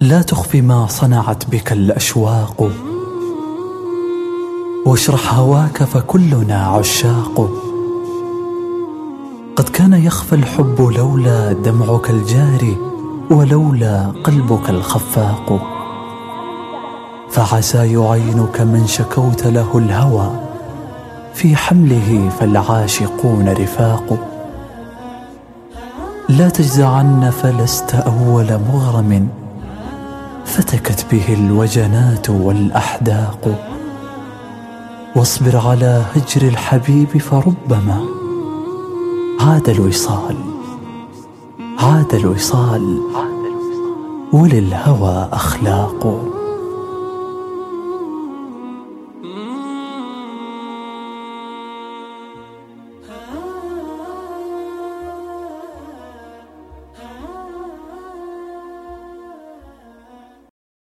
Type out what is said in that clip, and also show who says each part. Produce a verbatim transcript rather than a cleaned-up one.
Speaker 1: لا تخفي ما صنعت بك الأشواق، واشرح هواك فكلنا عشاق. قد كان يخفى الحب لولا دمعك الجاري، ولولا قلبك الخفاق. فعسى يعينك من شكوت له الهوى، في حمله فالعاشقون رفاق. لا تجزعن فلست أول مغرم، فتكت به الوجنات والأحداق. واصبر على هجر الحبيب فربما عاد الوصال، عاد الوصال وللهوى أخلاق.